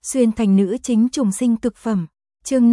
Xuyên thành nữ chính trùng sinh cực phẩm. Chương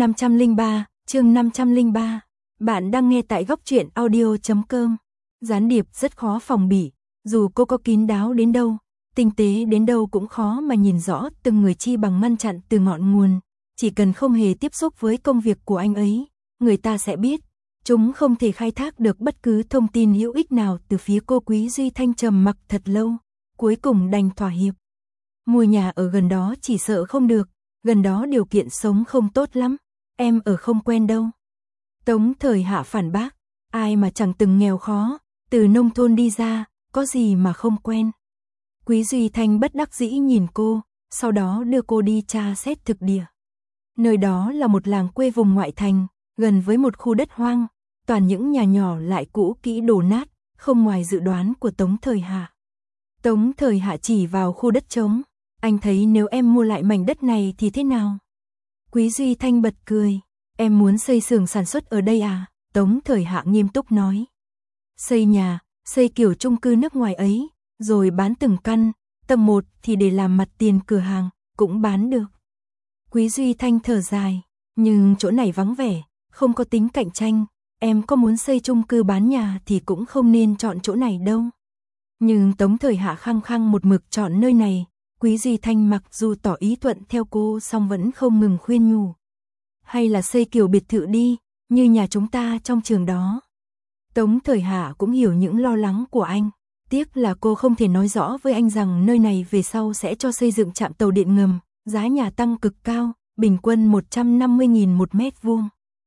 503. Bạn đang nghe tại goctruyện audio.com. Gián điệp rất khó phòng bị, dù cô có kín đáo đến đâu, tinh tế đến đâu cũng khó mà nhìn rõ từng người chi bằng ngăn chặn từ ngọn nguồn. Chỉ cần không hề tiếp xúc với công việc của anh ấy, người ta sẽ biết. Chúng không thể khai thác được bất cứ thông tin hữu ích nào từ phía cô. Quý Duy Thanh trầm mặc thật lâu, cuối cùng đành thỏa hiệp. Mua nhà ở gần đó chỉ sợ không được, gần đó điều kiện sống không tốt lắm, em ở không quen đâu. Tống Thời Hạ phản bác, ai mà chẳng từng nghèo khó, từ nông thôn đi ra, có gì mà không quen. Quý Duy Thanh bất đắc dĩ nhìn cô, sau đó đưa cô đi tra xét thực địa. Nơi đó là một làng quê vùng ngoại thành, gần với một khu đất hoang, toàn những nhà nhỏ lại cũ kỹ đổ nát, không ngoài dự đoán của Tống Thời Hạ. Tống Thời Hạ chỉ vào khu đất trống, anh thấy nếu em mua lại mảnh đất này thì thế nào? Quý Duy Thanh bật cười, em muốn xây xưởng sản xuất ở đây à? Tống Thời Hạ nghiêm túc nói. Xây nhà, xây kiểu chung cư nước ngoài ấy, rồi bán từng căn, tầng 1 thì để làm mặt tiền cửa hàng, cũng bán được. Quý Duy Thanh thở dài, nhưng chỗ này vắng vẻ, không có tính cạnh tranh, em có muốn xây chung cư bán nhà thì cũng không nên chọn chỗ này đâu. Nhưng Tống Thời Hạ khăng khăng một mực chọn nơi này, Quý Duy Thanh mặc dù tỏ ý thuận theo cô song vẫn không ngừng khuyên nhủ. Hay là xây kiểu biệt thự đi, như nhà chúng ta trong trường đó. Tống Thời Hạ cũng hiểu những lo lắng của anh, tiếc là cô không thể nói rõ với anh rằng nơi này về sau sẽ cho xây dựng trạm tàu điện ngầm, giá nhà tăng cực cao, bình quân 150.000 một mét vuông.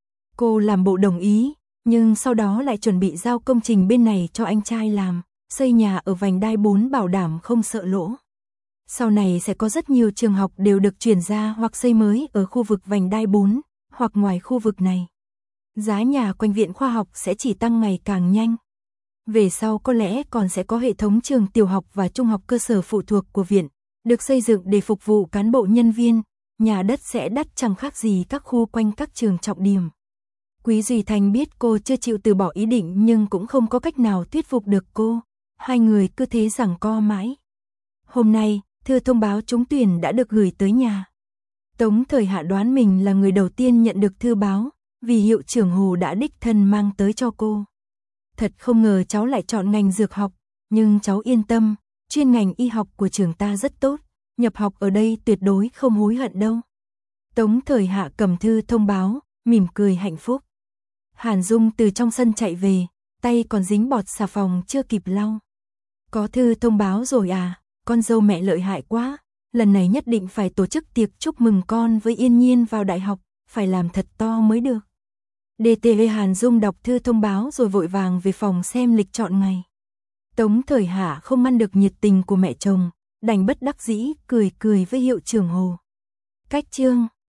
Cô làm bộ đồng ý, nhưng sau đó lại chuẩn bị giao công trình bên này cho anh trai làm, xây nhà ở vành đai 4 bảo đảm không sợ lỗ. Sau này sẽ có rất nhiều trường học đều được chuyển ra hoặc xây mới ở khu vực vành đai 4, hoặc ngoài khu vực này. Giá nhà quanh viện khoa học sẽ chỉ tăng ngày càng nhanh. Về sau có lẽ còn sẽ có hệ thống trường tiểu học và trung học cơ sở phụ thuộc của viện, được xây dựng để phục vụ cán bộ nhân viên, nhà đất sẽ đắt chẳng khác gì các khu quanh các trường trọng điểm. Quý Duy Thanh biết cô chưa chịu từ bỏ ý định nhưng cũng không có cách nào thuyết phục được cô, hai người cứ thế giằng co mãi. Hôm nay, thư thông báo trúng tuyển đã được gửi tới nhà. Tống Thời Hạ đoán mình là người đầu tiên nhận được thư báo, vì hiệu trưởng Hồ đã đích thân mang tới cho cô. Thật không ngờ cháu lại chọn ngành dược học, nhưng cháu yên tâm, chuyên ngành y học của trường ta rất tốt, nhập học ở đây tuyệt đối không hối hận đâu. Tống Thời Hạ cầm thư thông báo, mỉm cười hạnh phúc. Hàn Dung từ trong sân chạy về, tay còn dính bọt xà phòng chưa kịp lau. Có thư thông báo rồi à, con dâu mẹ lợi hại quá, lần này nhất định phải tổ chức tiệc chúc mừng con với Yên Nhiên vào đại học, phải làm thật to mới được. DTV Hàn Dung đọc thư thông báo rồi vội vàng về phòng xem lịch chọn ngày. Tống Thời Hạ không ngăn được nhiệt tình của mẹ chồng, đành bất đắc dĩ cười cười với hiệu trưởng Hồ. Cách chương